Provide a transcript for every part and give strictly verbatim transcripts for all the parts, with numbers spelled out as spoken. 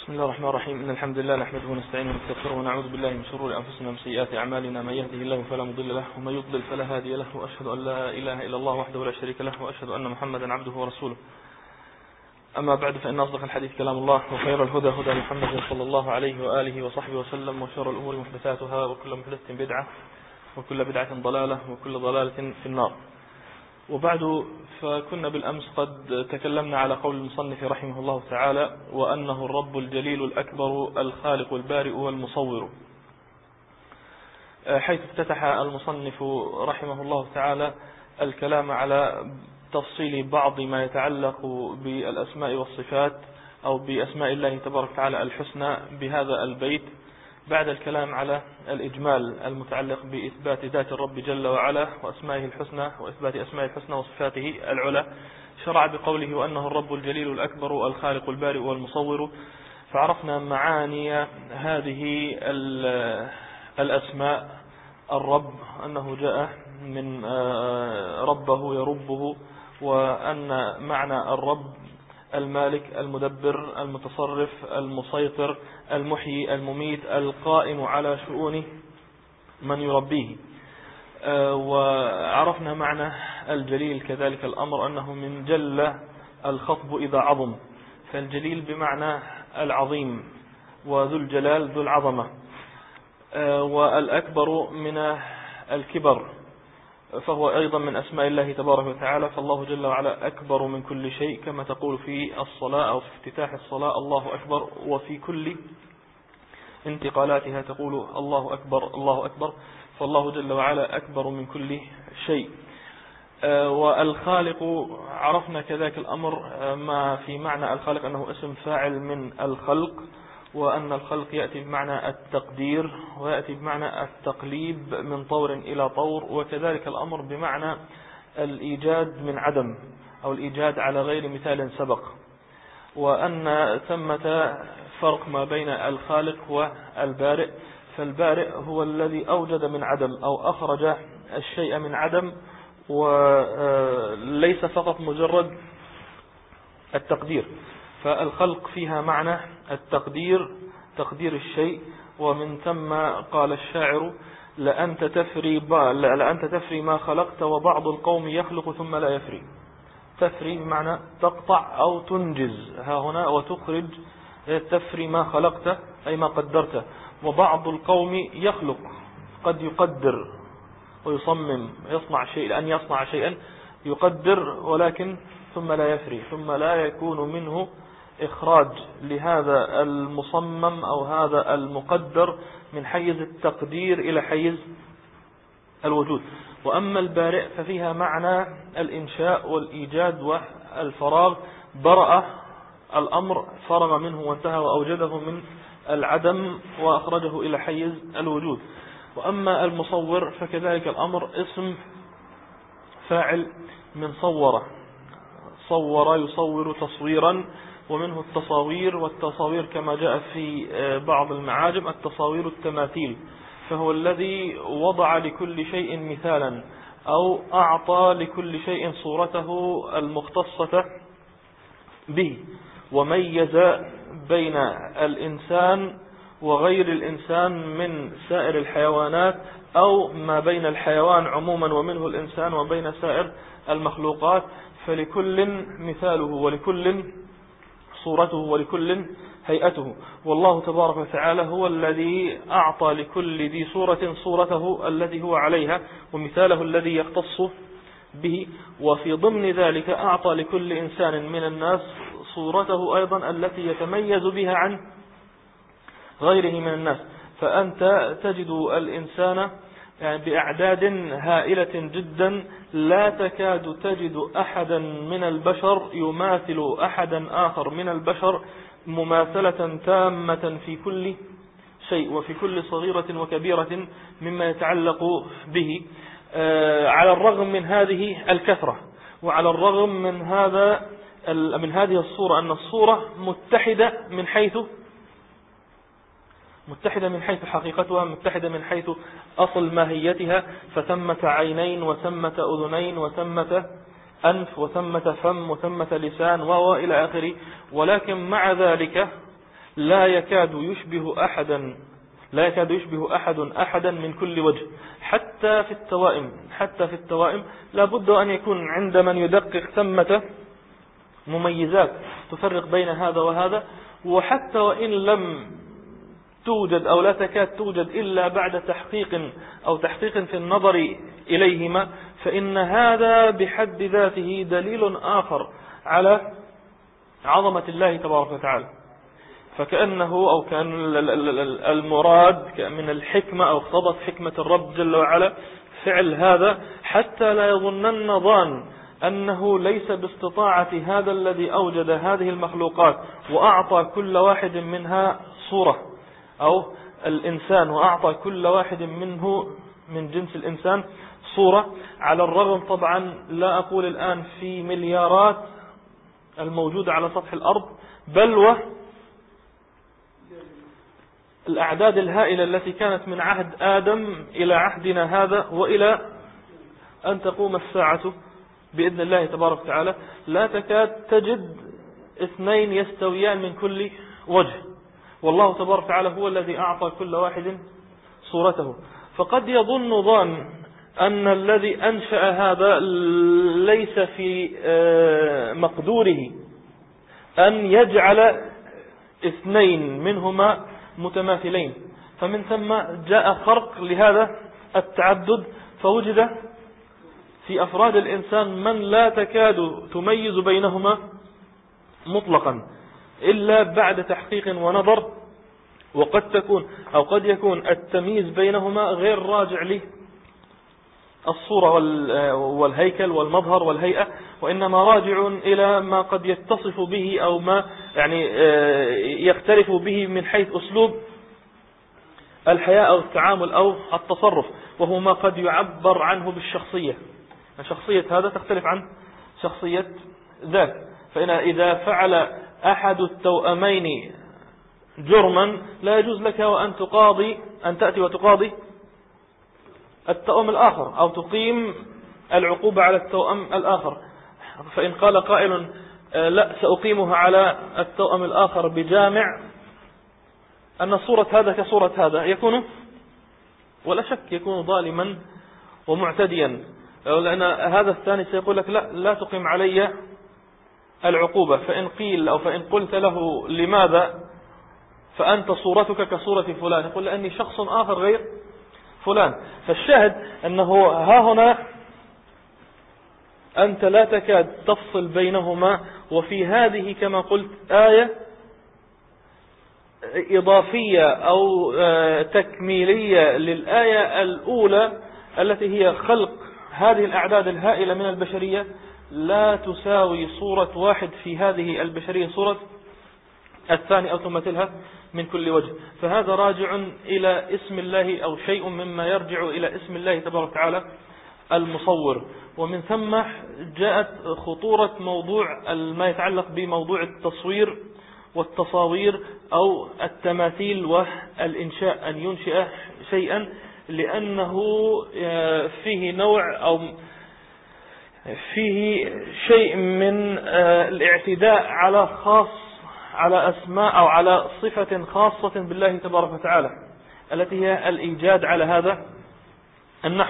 بسم الله الرحمن الرحيم. إن الحمد لله نحمده ونستعينه ونستغفره ونعوذ بالله من شرور أنفسنا ومن سيئات أعمالنا. من يهده الله فلا مضل له ومن يضلل فلا هادي له، وأشهد أن لا إله إلا الله وحده لا شريك له، وأشهد أن محمدا عبده ورسوله. أما بعد، فإن أصدق الحديث كلام الله، وخير الهدى هدى محمد صلى الله عليه وآله وصحبه وسلم، وشر الأمور محدثاتها، وكل محدثة بدعة، وكل بدعة ضلالة، وكل ضلالة في النار. وبعد، فكنا بالأمس قد تكلمنا على قول المصنف رحمه الله تعالى: وأنه الرب الجليل الأكبر الخالق البارئ والمصور، حيث افتتح المصنف رحمه الله تعالى الكلام على تفصيل بعض ما يتعلق بالأسماء والصفات أو بأسماء الله تبارك وتعالى الحسنى بهذا البيت، بعد الكلام على الإجمال المتعلق بإثبات ذات الرب جل وعلا وأسمائه الحسنى وإثبات أسمائه الحسنى وصفاته العلى. شرع بقوله: وأنه الرب الجليل الأكبر الخالق البارئ والمصور. فعرفنا معاني هذه الأسماء: الرب أنه جاء من ربه يربه، وأن معنى الرب المالك المدبر المتصرف المسيطر المحيي المميت القائم على شؤون من يربيه. وعرفنا معنى الجليل كذلك الأمر أنه من جل الخطب إذا عظم، فالجليل بمعنى العظيم، وذو الجلال ذو العظمة. والأكبر من الكبر، فهو أيضا من أسماء الله تبارك وتعالى، فالله جل وعلا أكبر من كل شيء، كما تقول في الصلاة أو في افتتاح الصلاة: الله أكبر، وفي كل انتقالاتها تقول: الله أكبر الله أكبر. فالله جل وعلا أكبر من كل شيء. والخالق، عرفنا كذلك الأمر ما في معنى الخالق أنه اسم فاعل من الخلق، وأن الخلق يأتي بمعنى التقدير، ويأتي بمعنى التقليب من طور إلى طور، وكذلك الأمر بمعنى الإيجاد من عدم أو الإيجاد على غير مثال سبق. وأن ثمة فرق ما بين الخالق والبارئ، فالبارئ هو الذي أوجد من عدم أو أخرج الشيء من عدم، وليس فقط مجرد التقدير. فالخلق فيها معنى التقدير، تقدير الشيء. ومن ثم قال الشاعر: لأنت تفري, لأنت تفري ما خلقت، وبعض القوم يخلق ثم لا يفري. تفري بمعنى تقطع أو تنجز ها هنا، وتخرج. تفري ما خلقت أي ما قدرت. وبعض القوم يخلق، قد يقدر ويصمم يصنع شيء، لأن يصنع شيئا يقدر، ولكن ثم لا يفري، ثم لا يكون منه إخراج لهذا المصمم أو هذا المقدر من حيز التقدير إلى حيز الوجود. وأما البارئ ففيها معنى الإنشاء والإيجاد والفراغ، برأ الأمر، فرغ منه وانتهى، وأوجده من العدم وأخرجه إلى حيز الوجود. وأما المصور فكذلك الأمر اسم فاعل من صور، صور يصور تصويرا، ومنه التصاوير. والتصاوير كما جاء في بعض المعاجم التصاوير التماثيل، فهو الذي وضع لكل شيء مثالا أو أعطى لكل شيء صورته المختصة به، وميز بين الإنسان وغير الإنسان من سائر الحيوانات، أو ما بين الحيوان عموما ومنه الإنسان وبين سائر المخلوقات. فلكل مثاله، ولكل صورته، ولكل هيئته. والله تبارك وتعالى هو الذي أعطى لكل ذي صورة صورته التي هو عليها، ومثاله الذي يختص به. وفي ضمن ذلك أعطى لكل إنسان من الناس صورته أيضا التي يتميز بها عن غيره من الناس. فأنت تجد الإنسان يعني بأعداد هائلة جدا، لا تكاد تجد أحدا من البشر يماثل أحدا آخر من البشر مماثلة تامة في كل شيء، وفي كل صغيرة وكبيرة مما يتعلق به، على الرغم من هذه الكثرة، وعلى الرغم من هذا من هذه الصورة، أن الصورة متحدة من حيث متحدة من حيث حقيقتها، متحدة من حيث أصل ماهيتها. فثمة عينين، وثمة أذنين، وثمة أنف، وثمة فم، وثمة لسان، وإلى آخره. ولكن مع ذلك لا يكاد يشبه أحدا لا يكاد يشبه أحد أحدا من كل وجه، حتى في التوائم حتى في التوائم لا بد أن يكون عند من يدقق ثمة مميزات تفرق بين هذا وهذا، وحتى وإن لم توجد أو لا تكاد توجد إلا بعد تحقيق أو تحقيق في النظر إليهما، فإن هذا بحد ذاته دليل آخر على عظمة الله تبارك وتعالى. فكأنه أو كان المراد من الحكمة أو اقتضت حكمة الرب جل وعلا فعل هذا، حتى لا يظنن ظان أنه ليس باستطاعة هذا الذي أوجد هذه المخلوقات وأعطى كل واحد منها صورة، أو الإنسان وأعطى كل واحد منه من جنس الإنسان صورة، على الرغم طبعا لا أقول الآن في مليارات الموجودة على سطح الأرض، بل والأعداد الهائلة التي كانت من عهد آدم إلى عهدنا هذا وإلى أن تقوم الساعة بإذن الله تبارك وتعالى، لا تكاد تجد اثنين يستويان من كل وجه، والله تبارك وتعالى هو الذي أعطى كل واحد صورته. فقد يظن ظان أن الذي أنشأ هذا ليس في مقدوره أن يجعل اثنين منهما متماثلين، فمن ثم جاء خرق لهذا التعدد، فوجد في أفراد الإنسان من لا تكاد تميز بينهما مطلقا إلا بعد تحقيق ونظر، وقد تكون أو قد يكون التمييز بينهما غير راجع له الصورة والهيكل والمظهر والهيئة، وإنما راجع إلى ما قد يتصف به أو ما يعني يختلف به من حيث أسلوب الحياة أو التعامل أو التصرف، وهو ما قد يعبر عنه بالشخصية. شخصية هذا تختلف عن شخصية ذاك، فإن إذا فعل أحد التوأمين جرما لا يجوز لك وأن تقاضي أن تأتي وتقاضي التوأم الآخر أو تقيم العقوبة على التوأم الآخر. فإن قال قائل لا سأقيمها على التوأم الآخر بجامع أن صورة هذا كصورة هذا، يكون ولا شك يكون ظالما ومعتديا، لأن هذا الثاني سيقول لك لا لا تقيم علي العقوبة. فإن قيل أو فإن قلت له لماذا فأنت صورتك كصورة فلان، يقول لأني شخص آخر غير فلان. فالشاهد أنه ها هنا أنت لا تكاد تفصل بينهما، وفي هذه كما قلت آية إضافية أو تكميلية للآية الأولى التي هي خلق هذه الأعداد الهائلة من البشرية، لا تساوي صورة واحد في هذه البشرية صورة الثاني أو تمثلها من كل وجه. فهذا راجع إلى اسم الله أو شيء مما يرجع إلى اسم الله تبارك وتعالى المصور. ومن ثم جاءت خطورة موضوع ما يتعلق بموضوع التصوير والتصاوير أو التماثيل والإنشاء، أن ينشئ شيئا، لأنه فيه نوع أو فيه شيء من الاعتداء على خاص على أسماء أو على صفة خاصة بالله تبارك وتعالى التي هي الإيجاد على هذا النحو.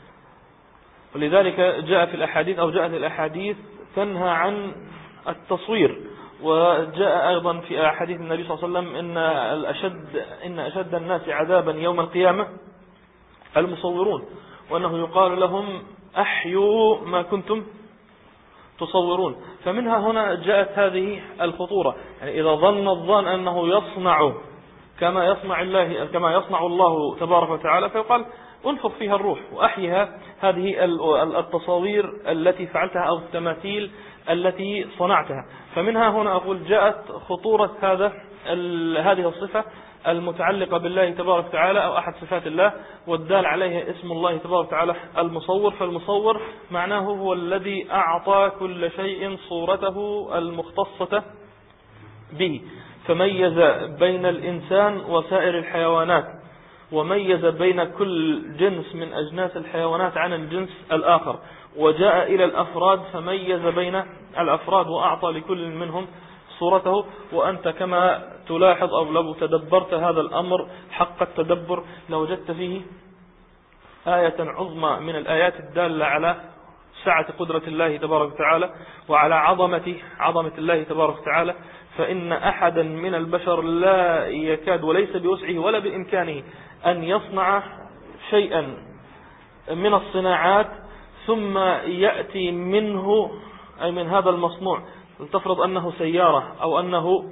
ولذلك جاء في الأحاديث أو جاءت الأحاديث تنهى عن التصوير، وجاء أيضا في أحاديث النبي صلى الله عليه وسلم إن الأشد إن أشد الناس عذابا يوم القيامة المصورون، وأنه يقال لهم أحيوا ما كنتم تصورون. فمنها هنا جاءت هذه الخطورة، يعني إذا ظن الظان أنه يصنع كما يصنع الله كما يصنع الله تبارك وتعالى، فيقال انفخ فيها الروح وأحيها هذه التصاوير التي فعلتها أو التماثيل التي صنعتها. فمنها هنا أقول جاءت خطورة هذا هذه الصفة المتعلقة بالله تبارك وتعالى أو أحد صفات الله، والدال عليها اسم الله تبارك وتعالى المصور. فالمصور معناه هو الذي أعطى كل شيء صورته المختصة به، فميز بين الإنسان وسائر الحيوانات، وميز بين كل جنس من أجناس الحيوانات عن الجنس الآخر، وجاء إلى الأفراد فميز بين الأفراد وأعطى لكل منهم صورته. وأنت كما تلاحظ أو لو تدبرت هذا الأمر حق التدبر لوجدت فيه آية عظمى من الآيات الدالة على سعة قدرة الله تبارك وتعالى وعلى عظمة عظمة الله تبارك وتعالى. فإن أحدا من البشر لا يكاد وليس بوسعه ولا بإمكانه أن يصنع شيئا من الصناعات ثم يأتي منه أي من هذا المصنوع، لتفرض أنه سيارة أو أنه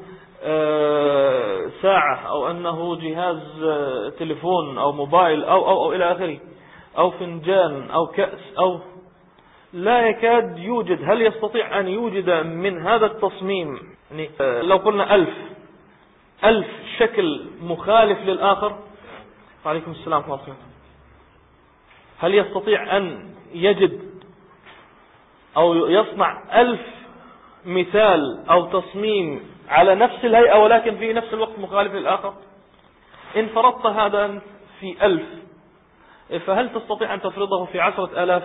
ساعة أو أنه جهاز تليفون أو موبايل أو, أو, أو إلى آخره، أو فنجان أو كأس، أو لا يكاد يوجد. هل يستطيع أن يوجد من هذا التصميم يعني لو قلنا ألف ألف شكل مخالف للآخر؟ وعليكم السلام ورحمة الله. هل يستطيع أن يجد أو يصنع ألف مثال أو تصميم على نفس الهيئة ولكن في نفس الوقت مخالف للآخر؟ إن فرضت هذا في ألف فهل تستطيع أن تفرضه في عشرة آلاف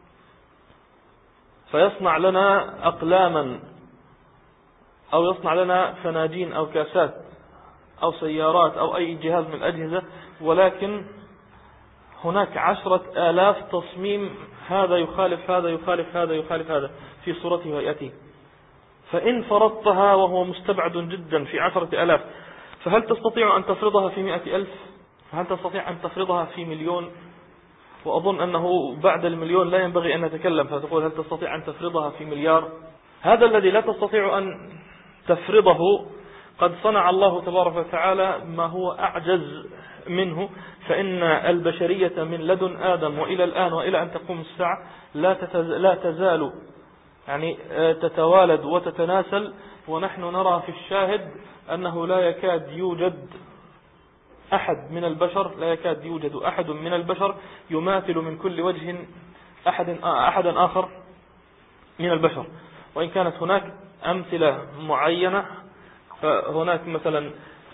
فيصنع لنا أقلاما أو يصنع لنا فناجين أو كاسات أو سيارات أو أي جهاز من الأجهزة، ولكن هناك عشرة آلاف تصميم هذا يخالف هذا يخالف هذا يخالف هذا في صورته وهيئته. فإن فرضتها وهو مستبعد جدا في عشرة آلاف فهل تستطيع أن تفرضها في مئة ألف؟ فهل تستطيع أن تفرضها في مليون؟ وأظن أنه بعد المليون لا ينبغي أن نتكلم، فتقول هل تستطيع أن تفرضها في مليار؟ هذا الذي لا تستطيع أن تفرضه قد صنع الله تبارك وتعالى ما هو أعجز منه. فإن البشرية من لدن آدم وإلى الآن وإلى أن تقوم الساعة لا تزال يعني تتوالد وتتناسل، ونحن نرى في الشاهد أنه لا يكاد يوجد أحد من البشر لا يكاد يوجد أحد من البشر يماثل من كل وجه أحد أحدا آخر من البشر. وإن كانت هناك أمثلة معينة، فهناك مثلا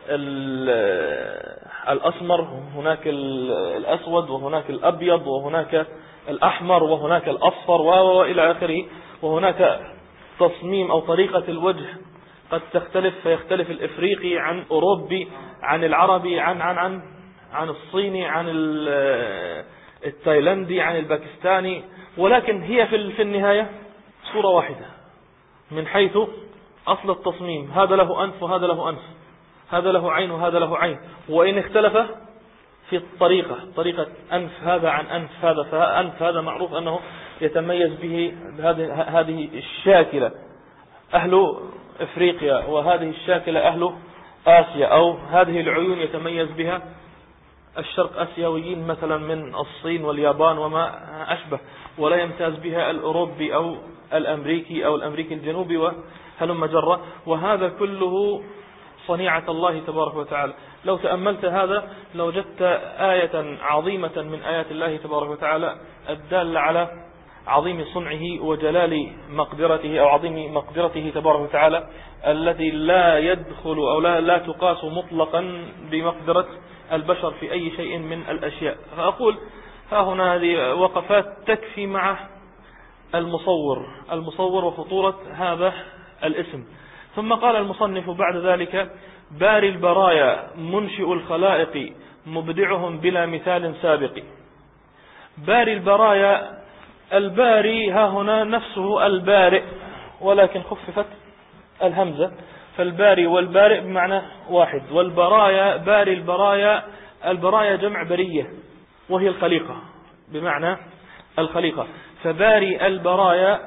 الأسمر، هناك الأسود، وهناك الأبيض، وهناك الأحمر، وهناك الأصفر وإلى آخره. وهناك تصميم أو طريقة الوجه قد تختلف، فيختلف الإفريقي عن أوروبي عن العربي عن عن عن عن الصيني عن التايلندي عن الباكستاني، ولكن هي في النهاية صورة واحدة من حيث أصل التصميم. هذا له أنف وهذا له أنف، هذا له عين وهذا له عين، وإن اختلف في الطريقة، طريقة أنف هذا عن أنف هذا، فأنف هذا معروف أنه يتميز به هذه الشاكلة أهل إفريقيا، وهذه الشاكلة أهل آسيا، أو هذه العيون يتميز بها الشرق آسيويين مثلا من الصين واليابان وما أشبه، ولا يمتاز بها الأوروبي أو الأمريكي أو الأمريكي الجنوبي وهلم جرة. وهذا كله صنيعة الله تبارك وتعالى. لو تأملت هذا لوجدت آية عظيمة من آيات الله تبارك وتعالى الدالة على عظيم صنعه وجلال مقدرته أو عظيم مقدرته تبارك وتعالى، التي لا يدخل أو لا, لا تقاس مطلقا بمقدرة البشر في أي شيء من الأشياء. فأقول ها هنا هذه وقفات تكفي مع المصور المصور وخطورة هذا الاسم. ثم قال المصنف بعد ذلك: باري البرايا منشئ الخلائق مبدعهم بلا مثال سابق. باري البرايا، الباري ها هنا نفسه البارئ ولكن خففت الهمزة، فالباري والبارئ بمعنى واحد. والبرايا باري البرايا، البرايا جمع برية وهي الخليقة بمعنى الخليقة، فباري البرايا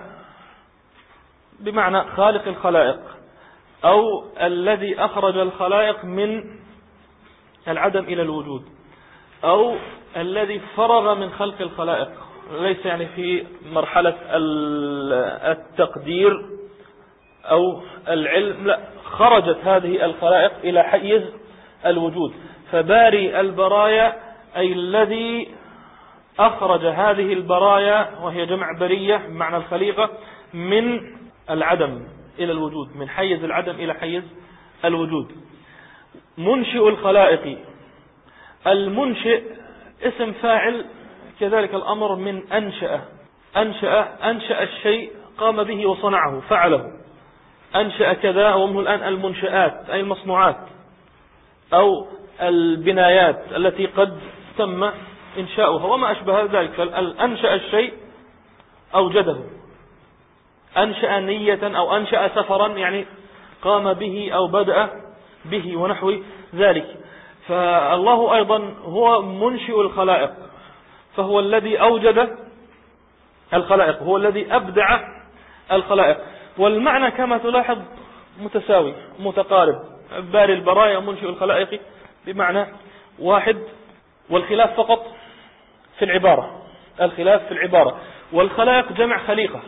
بمعنى خالق الخلائق، أو الذي أخرج الخلائق من العدم إلى الوجود، أو الذي فرغ من خلق الخلائق، ليس يعني في مرحلة التقدير أو العلم، لا، خرجت هذه الخلائق إلى حيز الوجود. فباري البرايا أي الذي أخرج هذه البرايا وهي جمع برية معنى الخليقة من العدم إلى الوجود، من حيز العدم إلى حيز الوجود. منشئ الخلائق، المنشئ اسم فاعل كذلك الأمر من أنشأ. أنشأ أنشأ الشيء، قام به وصنعه، فعله، أنشأ كذا. ومنه الآن المنشآت أي المصنوعات، أو البنايات التي قد تم إنشاؤها وما أشبه ذلك. فأنشأ الشيء أوجده، أنشأ نية أو أنشأ سفرا يعني قام به أو بدأ به ونحو ذلك. فالله أيضا هو منشئ الخلائق، فهو الذي أوجد الخلائق، هو الذي أبدع الخلائق. والمعنى كما تلاحظ متساوي متقارب، باري البرايا منشئ الخلائق بمعنى واحد، والخلاف فقط في العبارة، الخلاف في العبارة. والخلائق جمع خليقة،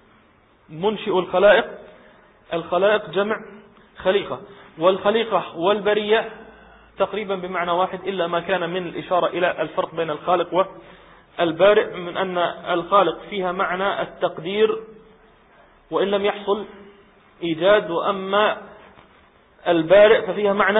منشئ الخلائق، الخلائق جمع خليقة، والخليقة والبرية تقريبا بمعنى واحد، إلا ما كان من الإشارة إلى الفرق بين الخالق والبارئ، من أن الخالق فيها معنى التقدير وإن لم يحصل إيجاد، وأما البارئ ففيها معنى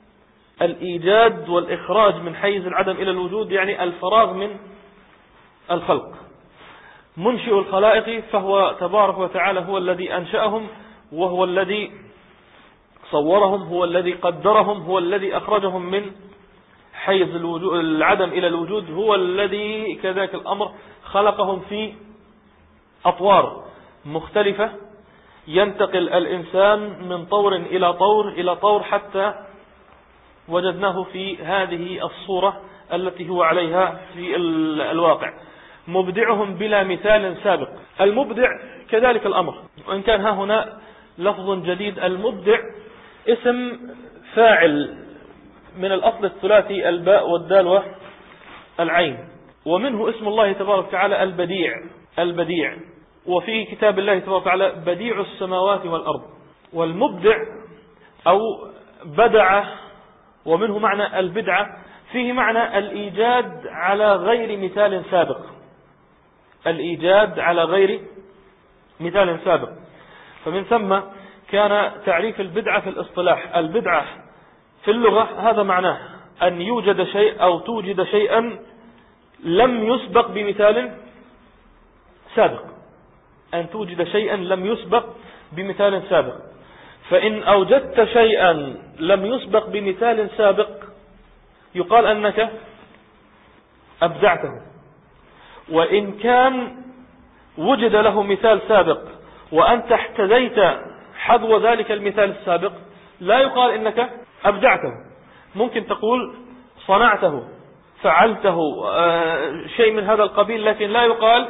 الإيجاد والإخراج من حيز العدم إلى الوجود، يعني الفراغ من الخلق. منشئ الخلائق فهو تبارك وتعالى هو الذي أنشأهم، وهو الذي صورهم، هو الذي قدرهم، هو الذي أخرجهم من حيز العدم إلى الوجود، هو الذي كذلك الأمر خلقهم في أطوار مختلفة، ينتقل الإنسان من طور إلى طور إلى طور حتى وجدناه في هذه الصورة التي هو عليها في الواقع. مبدعهم بلا مثال سابق. المبدع كذلك الأمر، وإن كان ها هنا لفظ جديد. المبدع اسم فاعل من الأصل الثلاثي الباء والدال والعين، ومنه اسم الله تبارك وتعالى البديع، البديع. وفي كتاب الله تبارك وتعالى بديع السماوات والأرض. والمبدع أو بدع، ومنه معنى البدعة، فيه معنى الإيجاد على غير مثال سابق، الإيجاد على غير مثال سابق. فمن ثم كان تعريف البدعة في الاصطلاح، البدعة في اللغة هذا معناه أن يوجد شيء أو توجد شيئا لم يسبق بمثال سابق، أن توجد شيئا لم يسبق بمثال سابق. فإن أوجدت شيئا لم يسبق بمثال سابق يقال أنك أبدعته. وإن كان وجد له مثال سابق وأنت احتذيت حذو ذلك المثال السابق لا يقال إنك أبدعته. ممكن تقول صنعته، فعلته، شيء من هذا القبيل، لكن لا يقال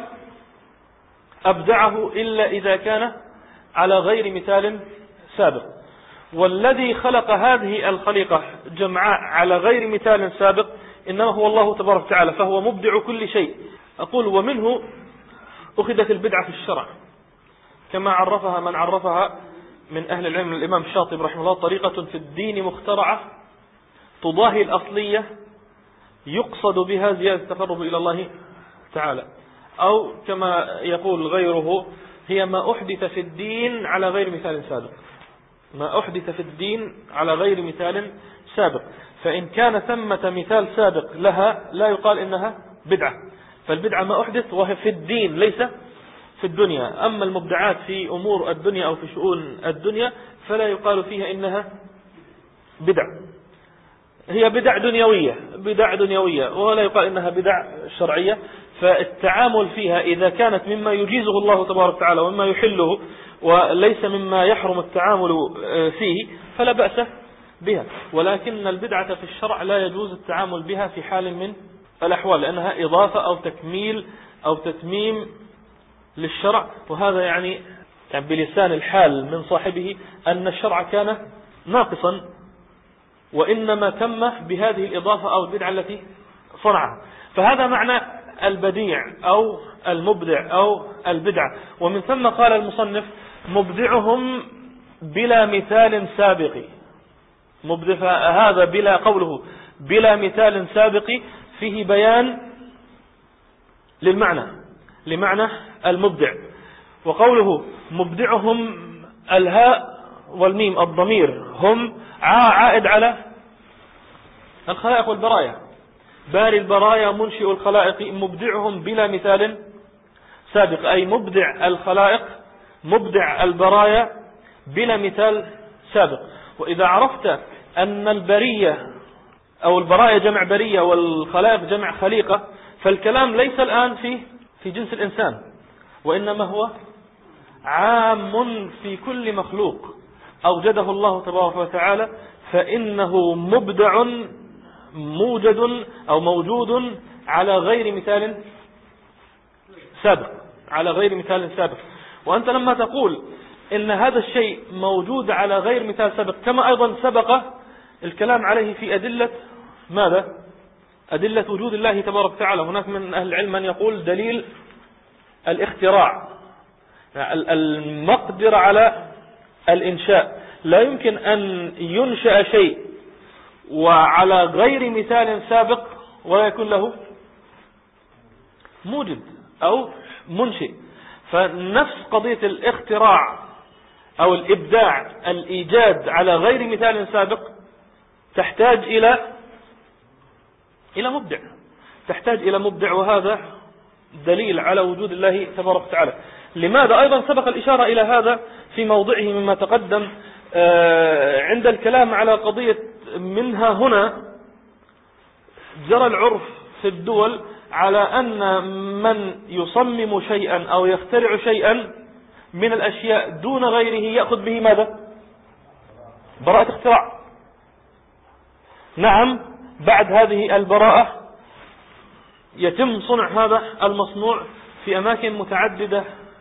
أبدعه إلا إذا كان على غير مثال سابق. والذي خلق هذه الخليقة جمعاء على غير مثال سابق إنما هو الله تبارك وتعالى، فهو مبدع كل شيء. أقول ومنه أخذت البدعة في الشرع كما عرفها من عرفها من أهل العلم الإمام الشاطبي رحمه الله: طريقة في الدين مخترعة تضاهي الأصلية يقصد بها زيادة التقرب إلى الله تعالى. أو كما يقول غيره: هي ما أحدث في الدين على غير مثال سابق، ما أحدث في الدين على غير مثال سابق. فإن كان ثمة مثال سابق لها لا يقال إنها بدعة، فالبدعة ما أحدث وهي في الدين ليس في الدنيا. أما المبدعات في أمور الدنيا أو في شؤون الدنيا فلا يقال فيها إنها بدع، هي بدع دنيوية، بدع دنيوية، ولا يقال إنها بدع شرعية. فالتعامل فيها إذا كانت مما يجيزه الله تبارك وتعالى ومما يحله وليس مما يحرم التعامل فيه فلا بأس بها. ولكن البدعة في الشرع لا يجوز التعامل بها في حال من الأحوال، لأنها إضافة أو تكميل أو تتميم للشرع. وهذا يعني بلسان الحال من صاحبه أن الشرع كان ناقصا، وإنما تم بهذه الإضافة أو البدعة التي صنعها. فهذا معنى البديع أو المبدع أو البدعة. ومن ثم قال المصنف: مبدعهم بلا مثال سابق. مبدع هذا بلا، قوله بلا مثال سابق فيه بيان للمعنى، لمعنى المبدع. وقوله مبدعهم الهاء والميم الضمير هم عائد على الخلائق والبرايا، باري البرايا منشئ الخلائق، مبدعهم بلا مثال سابق، أي مبدع الخلائق مبدع البرايا بلا مثال سابق. وإذا عرفت أن البرية أو البرايا جمع برية والخلائق جمع خليقة، فالكلام ليس الآن في في جنس الإنسان، وإنما هو عام في كل مخلوق أوجده الله تبارك وتعالى، فإنه مبدع موجد أو موجود على غير مثال سابق، على غير مثال سابق. وأنت لما تقول إن هذا الشيء موجود على غير مثال سابق، كما أيضا سبق الكلام عليه في أدلة ماذا؟ أدلة وجود الله تبارك وتعالى. هناك من أهل العلم من يقول دليل الاختراع، المقدر على الإنشاء. لا يمكن أن ينشأ شيء وعلى غير مثال سابق ولا يكون له موجد أو منشئ. فنفس قضية الاختراع أو الإبداع، الإيجاد على غير مثال سابق، تحتاج إلى إلى مبدع، تحتاج إلى مبدع، وهذا دليل على وجود الله تبارك وتعالى. لماذا؟ أيضا سبق الإشارة إلى هذا في موضعه مما تقدم عند الكلام على قضية منها هنا جرى العرف في الدول على أن من يصمم شيئا أو يخترع شيئا من الأشياء دون غيره يأخذ به ماذا؟ براءة اختراع. نعم، بعد هذه البراءة يتم صنع هذا المصنوع في أماكن متعددة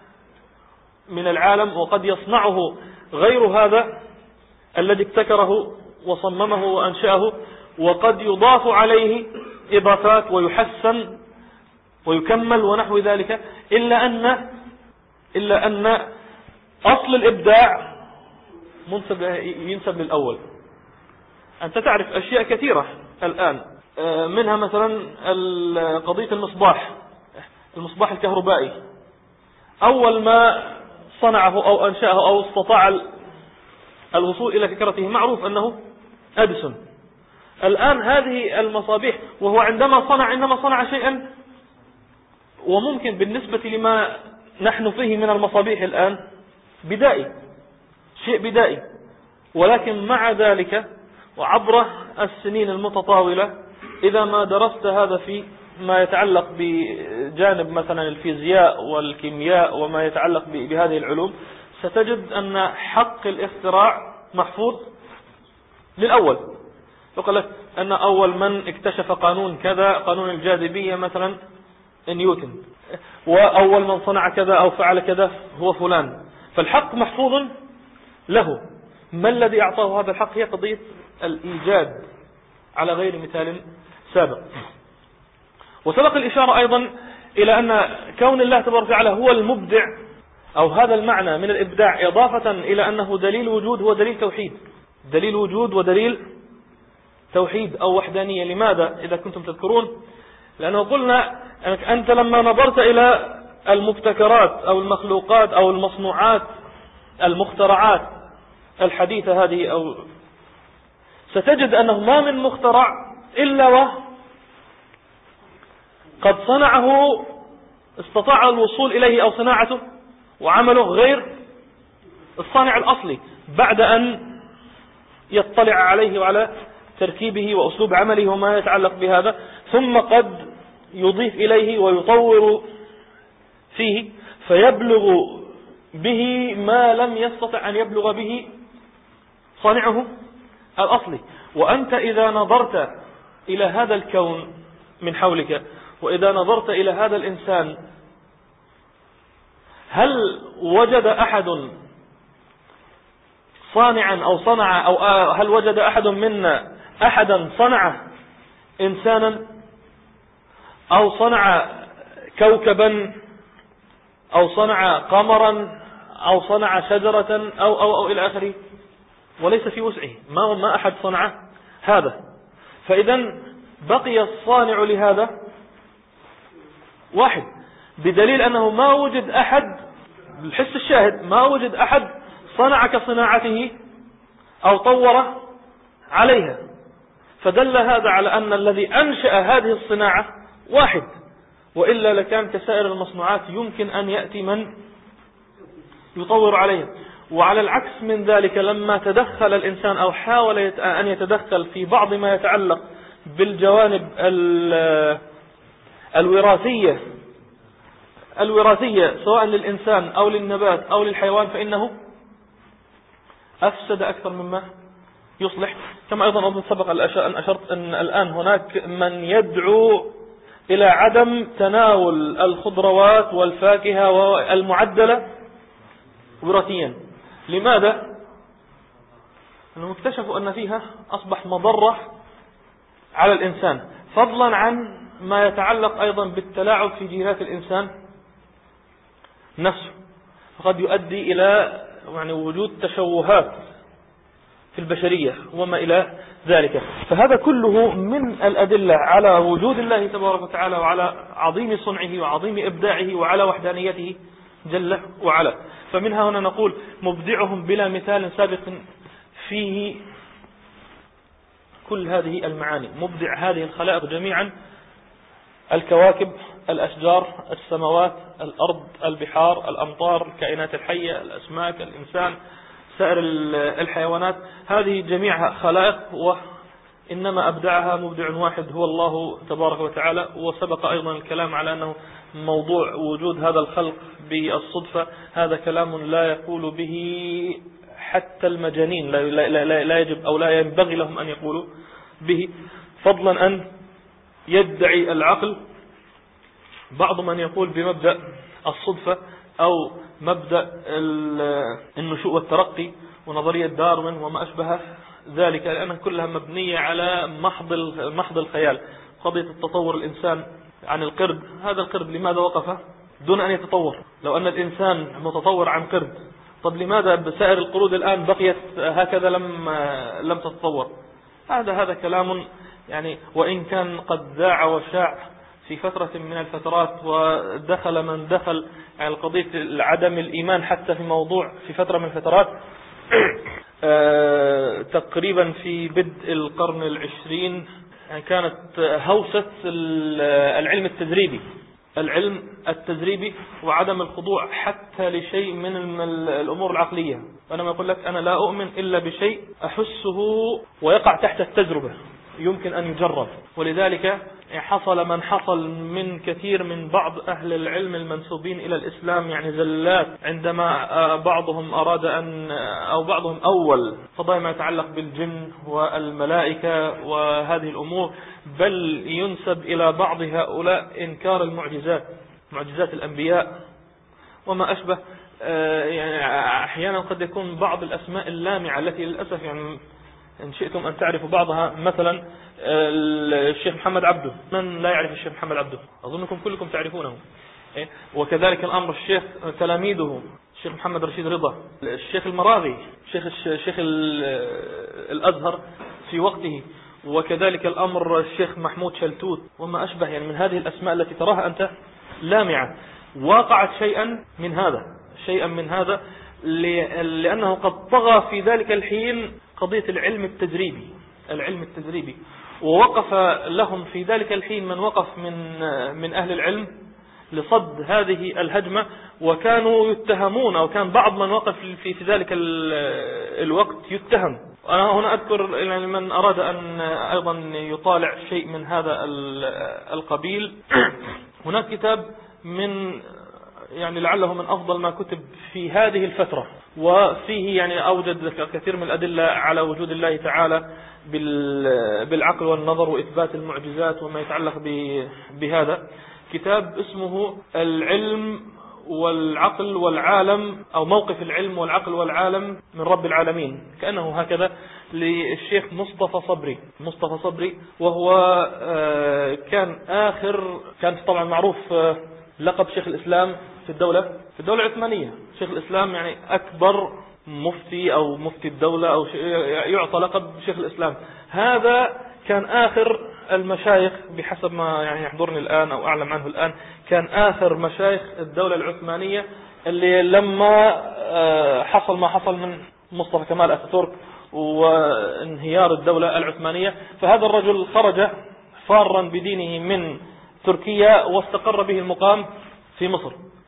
من العالم، وقد يصنعه غير هذا الذي ابتكره وصممه وأنشأه، وقد يضاف عليه إضافات ويحسن ويكمل ونحو ذلك، إلا أن إلا أن أصل الإبداع منسب ينسب للأول. أنت تعرف أشياء كثيرة الآن، منها مثلا قضية المصباح المصباح الكهربائي. أول ما صنعه أو أنشأه أو استطاع الوصول إلى فكرته معروف أنه أديسون. الآن هذه المصابيح، وهو عندما صنع إنما صنع شيئا وممكن بالنسبة لما نحن فيه من المصابيح الآن بدائي، شيء بدائي، ولكن مع ذلك وعبر السنين المتطاولة إذا ما درست هذا في ما يتعلق بجانب مثلا الفيزياء والكيمياء وما يتعلق بهذه العلوم، ستجد أن حق الاختراع محفوظ للأول. يقول لك أن أول من اكتشف قانون كذا، قانون الجاذبية مثلا نيوتن، وأول من صنع كذا أو فعل كذا هو فلان، فالحق محفوظ له. ما الذي أعطاه هذا الحق؟ هي قضية الإيجاد على غير مثال سابق. وسبق الإشارة أيضا إلى أن كون الله تبارك وتعالى هو المبدع، أو هذا المعنى من الإبداع إضافة إلى أنه دليل وجود، هو دليل توحيد، دليل وجود ودليل توحيد أو وحدانية. لماذا؟ إذا كنتم تذكرون، لأنه قلنا أنك أنت لما نظرت إلى المبتكرات أو المخلوقات أو المصنوعات المخترعات الحديثة هذه، أو ستجد أنه ما من مخترع إلا وقد صنعه استطاع الوصول إليه أو صناعته وعمله غير الصانع الأصلي بعد أن يطلع عليه وعلى تركيبه وأسلوب عمله وما يتعلق بهذا، ثم قد يضيف إليه ويطور فيه فيبلغ به ما لم يستطع أن يبلغ به صانعه الأصلي. وأنت إذا نظرت إلى هذا الكون من حولك، وإذا نظرت إلى هذا الإنسان، هل وجد أحد صانعا أو صنع، أو هل وجد أحد منا أحدا صنع إنسانا أو صنع كوكبا أو صنع قمرا أو صنع شجرة أو أو أو إلى آخره؟ وليس في وسعه، ما ما أحد صنع هذا. فإذا بقي الصانع لهذا واحد، بدليل أنه ما وجد أحد بالحس الشاهد، ما وجد أحد صنع كصناعته أو طور عليها، فدل هذا على أن الذي أنشأ هذه الصناعة واحد، وإلا لكان كسائر المصنوعات يمكن أن يأتي من يطور عليها. وعلى العكس من ذلك لما تدخل الإنسان أو حاول أن يتدخل في بعض ما يتعلق بالجوانب الوراثية الوراثية سواء للإنسان أو للنبات أو للحيوان فإنه أفسد أكثر مما يصلح. كما أيضا أظن سبق أن أشرت أن الآن هناك من يدعو إلى عدم تناول الخضروات والفاكهة والمعدلة وراثيا. لماذا؟ لأنهم اكتشفوا أن فيها أصبح مضرة على الإنسان، فضلا عن ما يتعلق أيضا بالتلاعب في جينات الإنسان نفسه، فقد يؤدي إلى يعني وجود تشوهات في البشرية وما إلى ذلك. فهذا كله من الأدلة على وجود الله تبارك وتعالى وعلى عظيم صنعه وعظيم إبداعه وعلى وحدانيته جل وعلا. فمنها هنا نقول مبدعهم بلا مثال سابق فيه كل هذه المعاني، مبدع هذه الخلائق جميعا، الكواكب، الأشجار، السماوات، الأرض، البحار، الأمطار، الكائنات الحية، الأسماك، الإنسان، سائر الحيوانات، هذه جميعها خلائق وإنما أبدعها مبدع واحد هو الله تبارك وتعالى. وسبق أيضا الكلام على أنه موضوع وجود هذا الخلق بالصدفة هذا كلام لا يقول به حتى المجانين، لا, لا, لا, لا يجب أو لا ينبغي لهم أن يقولوا به، فضلا أن يدعي العقل بعض من يقول بمبدأ الصدفة أو مبدأ النشوء والترقي ونظرية داروين وما أشبه ذلك، لأنها كلها مبنية على محض محض الخيال. قضية التطور الإنسان عن القرد، هذا القرد لماذا وقف دون أن يتطور؟ لو أن الإنسان متطور عن قرد، طب لماذا بسائر القرود الآن بقيت هكذا لم لم تتطور؟ هذا هذا كلام يعني وإن كان قد ذاع وشاع في فترة من الفترات، ودخل من دخل على قضية عدم الإيمان حتى في موضوع في فترة من الفترات تقريبا في بدء القرن العشرين، يعني كانت هوسة العلم التجريبي العلم التجريبي وعدم الخضوع حتى لشيء من الأمور العقلية. أنا ما أقول لك أنا لا أؤمن إلا بشيء أحسه ويقع تحت التجربة يمكن أن يجرب. ولذلك حصل من حصل من كثير من بعض أهل العلم المنسوبين إلى الإسلام يعني زلات عندما بعضهم أراد أن أو بعضهم أول قضايا ما يتعلق بالجن والملائكة وهذه الأمور، بل ينسب إلى بعض هؤلاء إنكار المعجزات، معجزات الأنبياء وما أشبه. يعني أحيانا قد يكون بعض الأسماء اللامعة التي للأسف يعني إن شئتم أن تعرفوا بعضها، مثلا الشيخ محمد عبده، من لا يعرف الشيخ محمد عبده؟ أظنكم كلكم تعرفونه. وكذلك الأمر الشيخ تلاميذه الشيخ محمد رشيد رضا، الشيخ المراغي، الشيخ الشيخ الأزهر في وقته، وكذلك الأمر الشيخ محمود شلتوت وما أشبه. يعني من هذه الأسماء التي تراها أنت لامعة وقعت شيئا من هذا شيئا من هذا لأنه قد طغى في ذلك الحين قضية العلم التجريبي العلم التجريبي ووقف لهم في ذلك الحين من وقف من من أهل العلم لصد هذه الهجمة، وكانوا يتهمون أو كان بعض من وقف في في ذلك الوقت يتهم. أنا هنا أذكر من أراد أن أيضا يطالع شيء من هذا القبيل، هناك كتاب من يعني لعله من أفضل ما كتب في هذه الفترة، وفيه يعني أوجد كثير من الأدلة على وجود الله تعالى بالعقل والنظر وإثبات المعجزات وما يتعلق بهذا. كتاب اسمه العلم والعقل والعالم، أو موقف العلم والعقل والعالم من رب العالمين، كأنه هكذا، للشيخ مصطفى صبري مصطفى صبري وهو كان آخر كان طبعا معروف لقب شيخ الإسلام في الدولة في الدولة العثمانية. شيخ الإسلام يعني أكبر مفتي أو مفتي الدولة أو يعطى لقب شيخ الإسلام. هذا كان آخر المشايخ بحسب ما يعني يحضرني الآن أو أعلم عنه الآن، كان آخر مشايخ الدولة العثمانية اللي لما حصل ما حصل من مصطفى كمال أتاتورك وانهيار الدولة العثمانية، فهذا الرجل خرج فارا بدينه من تركيا واستقر به المقام في مصر.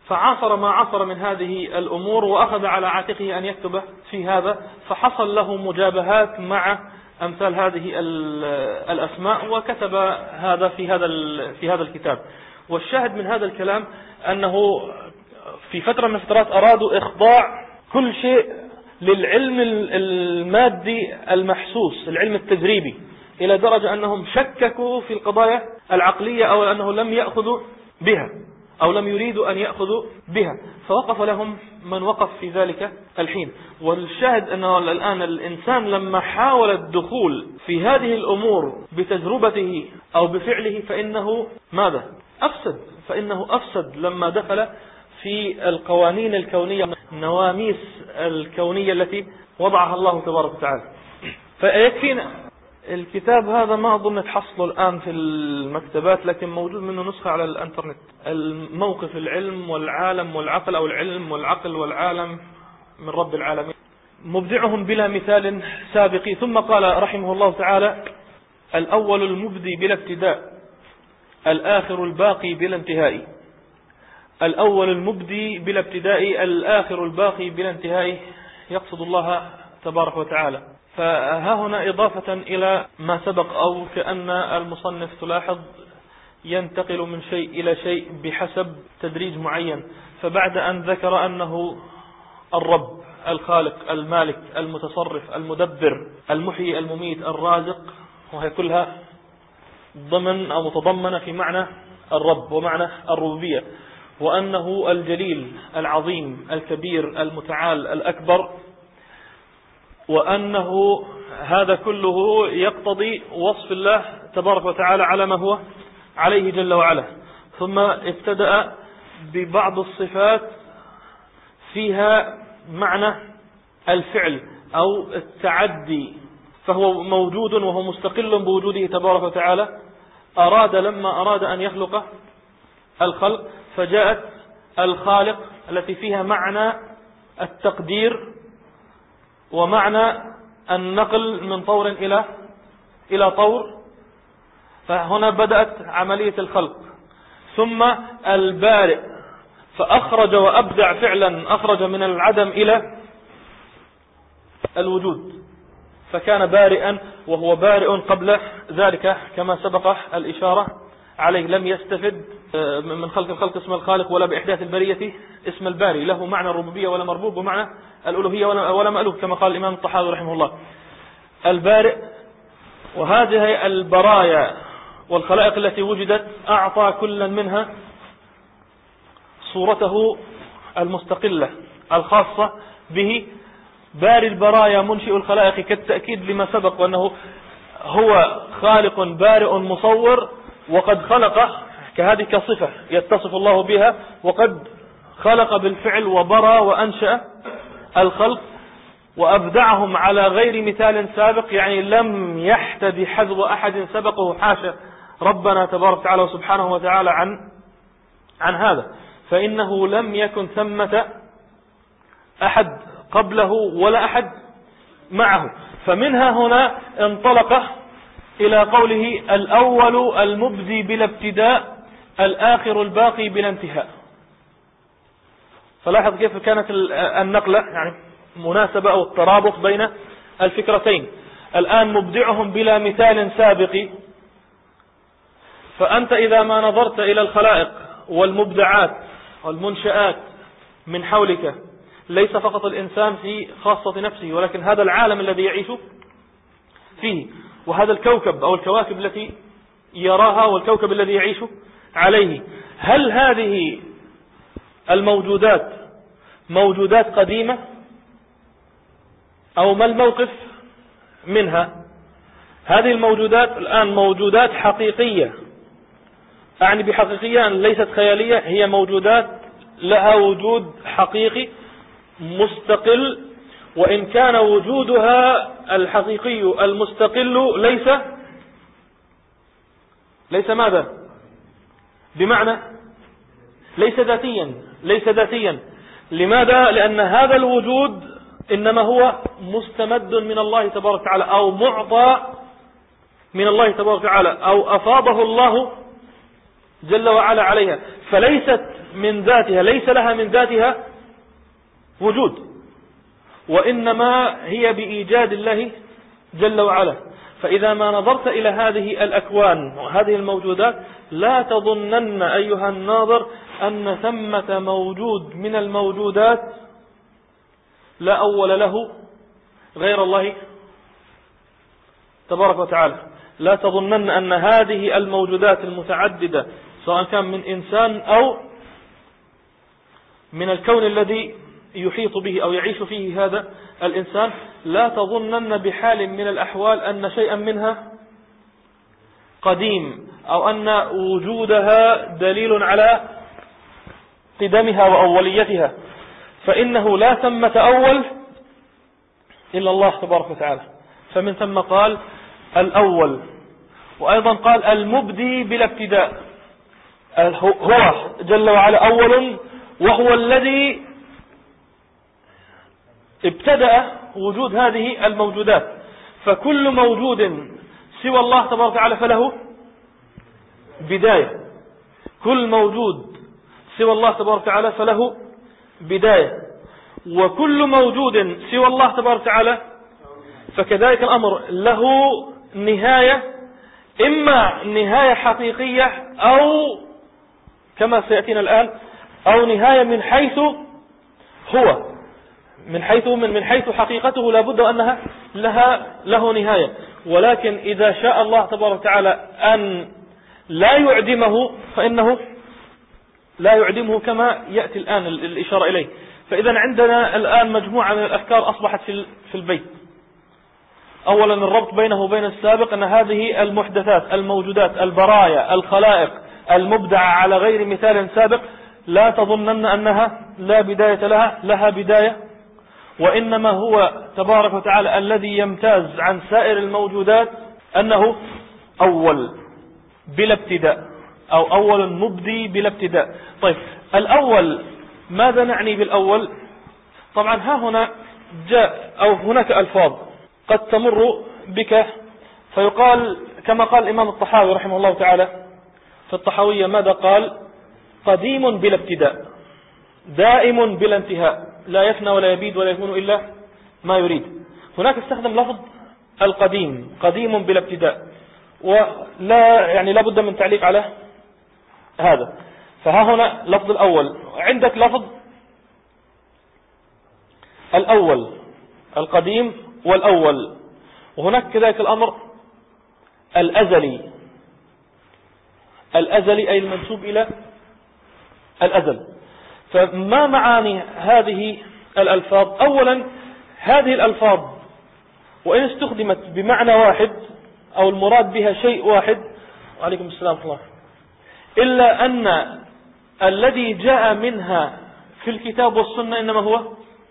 فعاصر ما عاصر من هذه الأمور وأخذ على عاتقه أن يكتب في هذا، فحصل له مجابهات مع أمثال هذه الأسماء، وكتب هذا في هذا في هذا الكتاب. والشاهد من هذا الكلام أنه في فترة من الفترات أرادوا إخضاع كل شيء للعلم المادي المحسوس، العلم التجريبي، إلى درجة أنهم شككوا في القضايا العقلية أو أنه لم يأخذوا بها أو لم يريدوا أن يأخذوا بها، فوقف لهم من وقف في ذلك الحين. والشاهد أنه الآن الإنسان لما حاول الدخول في هذه الأمور بتجربته أو بفعله فإنه ماذا؟ أفسد، فإنه أفسد لما دخل في القوانين الكونية، النواميس الكونية التي وضعها الله تبارك وتعالى. فيكفينا الكتاب هذا، ما أظن تحصله الآن في المكتبات، لكن موجود منه نسخة على الانترنت، الموقف العلم والعالم والعقل، أو العلم والعقل والعالم من رب العالمين، مبدعهم بلا مثال سابق. ثم قال رحمه الله تعالى: الأول المبدي بلا ابتداء، الآخر الباقي بلا انتهاء. الأول المبدي بلا ابتداء، الآخر الباقي بلا انتهاء، يقصد الله تبارك وتعالى. فها هنا إضافة إلى ما سبق، أو كأن المصنف تلاحظ ينتقل من شيء إلى شيء بحسب تدريج معين. فبعد أن ذكر أنه الرب الخالق المالك المتصرف المدبر المحيي المميت الرازق، وهي كلها ضمن أو متضمنة في معنى الرب ومعنى الربوبية، وأنه الجليل العظيم الكبير المتعال الأكبر، وأنه هذا كله يقتضي وصف الله تبارك وتعالى على ما هو عليه جل وعلا. ثم ابتدأ ببعض الصفات فيها معنى الفعل أو التعدي، فهو موجود وهو مستقل بوجوده تبارك وتعالى. أراد لما أراد أن يخلق الخلق فجاءت الخالق التي فيها معنى التقدير ومعنى النقل من طور إلى إلى طور، فهنا بدأت عملية الخلق. ثم البارئ، فأخرج وأبدع فعلا، أخرج من العدم إلى الوجود، فكان بارئا وهو بارئ قبل ذلك كما سبق الإشارة عليه. لم يستفد من خلق الخلق اسم الخالق ولا بإحداث البرية اسم الباري، له معنى الربوبية ولا مربوب ومعنى الألوهية ولا مألوه، كما قال الإمام الطحاوي رحمه الله. البارئ، وهذه البرايا والخلائق التي وجدت أعطى كل منها صورته المستقلة الخاصة به. باري البرايا منشئ الخلائق، كالتأكيد لما سبق، وأنه هو خالق بارئ مصور، وقد خلق، كهذه كصفة يتصف الله بها، وقد خلق بالفعل وبرى وأنشأ الخلق وأبدعهم على غير مثال سابق، يعني لم يحتد حذو أحد سبقه، حاشا ربنا تبارك وتعالى وسبحانه وتعالى عن عن هذا، فإنه لم يكن ثمة أحد قبله ولا أحد معه. فمنها هنا انطلق إلى قوله: الأول المبدي بلا ابتداء، الآخر الباقي بلا انتهاء. فلاحظ كيف كانت النقلة، يعني مناسبة أو الترابط بين الفكرتين. الآن مبدعهم بلا مثال سابق، فأنت إذا ما نظرت إلى الخلائق والمبدعات والمنشآت من حولك، ليس فقط الإنسان في خاصة نفسه، ولكن هذا العالم الذي يعيش فيه، وهذا الكوكب أو الكواكب التي يراها، والكوكب الذي يعيش عليه. هل هذه الموجودات موجودات قديمة، أو ما الموقف منها؟ هذه الموجودات الآن موجودات حقيقية، أعني بحقيقية أن ليست خيالية، هي موجودات لها وجود حقيقي مستقل، وإن كان وجودها الحقيقي المستقل ليس ليس ماذا؟ بمعنى ليس ذاتيا، ليس ذاتيا. لماذا؟ لأن هذا الوجود إنما هو مستمد من الله تبارك وتعالى، أو معطى من الله تبارك وتعالى، أو أفاضه الله جل وعلا عليها. فليست من ذاتها، ليس لها من ذاتها وجود، وإنما هي بإيجاد الله جل وعلا. فإذا ما نظرت إلى هذه الأكوان وهذه الموجودات لا تظنن أيها الناظر أن ثمة موجود من الموجودات لا أول له غير الله تبارك وتعالى. لا تظنن أن هذه الموجودات المتعددة سواء كان من إنسان أو من الكون الذي يحيط به أو يعيش فيه هذا الإنسان، لا تظنن بحال من الأحوال أن شيئا منها قديم أو أن وجودها دليل على قدمها وأوليتها، فإنه لا ثمة أول إلا الله تبارك وتعالى. فمن ثم قال الأول، وأيضا قال المبدي بلا ابتداء، هو جل وعلا أول، وهو الذي ابتدأ وجود هذه الموجودات. فكل موجود سوى الله تبارك وتعالى فله بداية، كل موجود سوى الله تبارك وتعالى فله بداية، وكل موجود سوى الله تبارك وتعالى فكذلك الأمر له نهاية، إما نهاية حقيقية أو كما سيأتينا الآن أو نهاية من حيث هو، من حيث من من حيث حقيقته لابد أنها لها له نهاية. ولكن إذا شاء الله تبارك وتعالى أن لا يعدمه فإنه لا يعدمه كما يأتي الآن الإشارة إليه. فإذا عندنا الآن مجموعة من الأفكار أصبحت في في البيت. أولا الربط بينه وبين السابق أن هذه المحدثات الموجودات البرايا الخلائق المبدعة على غير مثال سابق لا تظنن أنها لا بداية لها، لها بداية، وإنما هو تبارك وتعالى الذي يمتاز عن سائر الموجودات أنه أول بلا ابتداء أو أول مبدي بلا ابتداء. طيب الأول ماذا نعني بالأول؟ طبعا ها هنا جاء أو هناك ألفاظ قد تمر بك فيقال كما قال الإمام الطحاوي رحمه الله تعالى في الطحاوية، ماذا قال؟ قديم بلا ابتداء، دائم بلا انتهاء، لا يفنى ولا يبيد ولا يكون إلا ما يريد. هناك استخدم لفظ القديم، قديم بلا ابتداء، ولا يعني لا بد من تعليق على هذا. فها هنا لفظ الأول، عندك لفظ الأول القديم والأول، وهناك كذلك الأمر الأزلي، الأزلي أي المنسوب إلى الأزل. فما معاني هذه الألفاظ؟ أولا هذه الألفاظ وإن استخدمت بمعنى واحد أو المراد بها شيء واحد، وعليكم السلام ورحمة الله، إلا أن الذي جاء منها في الكتاب والسنة إنما هو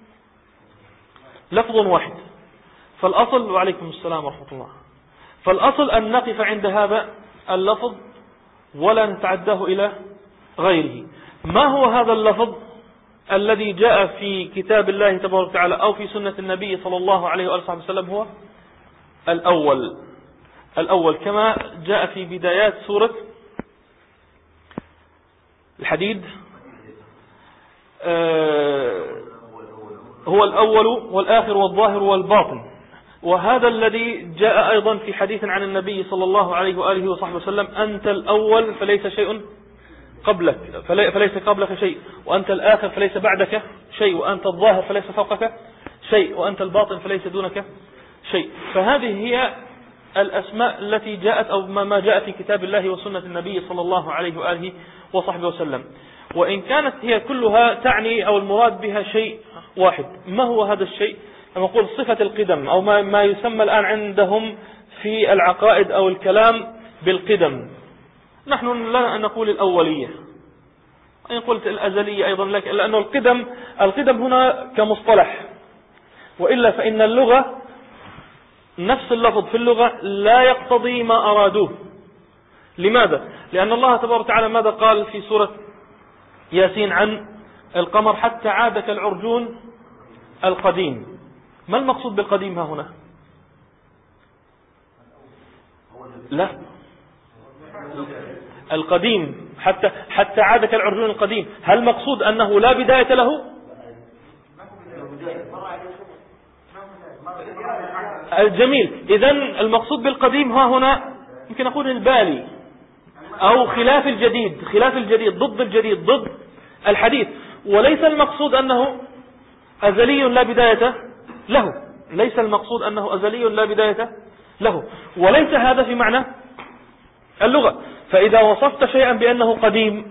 لفظ واحد. فالأصل، وعليكم السلام ورحمة الله، فالأصل أن نقف عند هذا اللفظ ولا نتعداه إلى غيره. ما هو هذا اللفظ الذي جاء في كتاب الله تبارك وتعالى أو في سنة النبي صلى الله عليه وآله وسلم؟ هو الأول، الأول كما جاء في بدايات سورة الحديد، آه هو الأول والآخر والظاهر والباطن. وهذا الذي جاء أيضا في حديث عن النبي صلى الله عليه وآله وصحبه وسلم: أنت الأول فليس شيء قبلك فليس قبلك شيء، وأنت الآخر فليس بعدك شيء، وأنت الظاهر فليس فوقك شيء، وأنت الباطن فليس دونك شيء. فهذه هي الأسماء التي جاءت أو ما جاء في كتاب الله وسنة النبي صلى الله عليه وآله وصحبه وسلم. وإن كانت هي كلها تعني أو المراد بها شيء واحد. ما هو هذا الشيء؟ نقول صفة القدم، أو ما, ما يسمى الآن عندهم في العقائد أو الكلام بالقدم. نحن لا نقول الأولية، إن قلت الأزلية أيضا لك، لأنه القدم القدم هنا كمصطلح، وإلا فإن اللغة نفس اللفظ في اللغة لا يقتضي ما أرادوه. لماذا؟ لأن الله تبارك وتعالى ماذا قال في سورة ياسين عن القمر؟ حتى عاد كالعرجون القديم. ما المقصود بالقديم ها هنا؟ لا، القديم حتى حتى عاد كالعرجون القديم. هل مقصود أنه لا بداية له؟ الجميل. إذن المقصود بالقديم ها هنا يمكن نقول البالي أو خلاف الجديد، خلاف الجديد ضد الجديد ضد الحديث، وليس المقصود أنه أزلي لا بداية له، ليس المقصود أنه أزلي لا بداية له، وليس هذا في معنى اللغة. فإذا وصفت شيئا بأنه قديم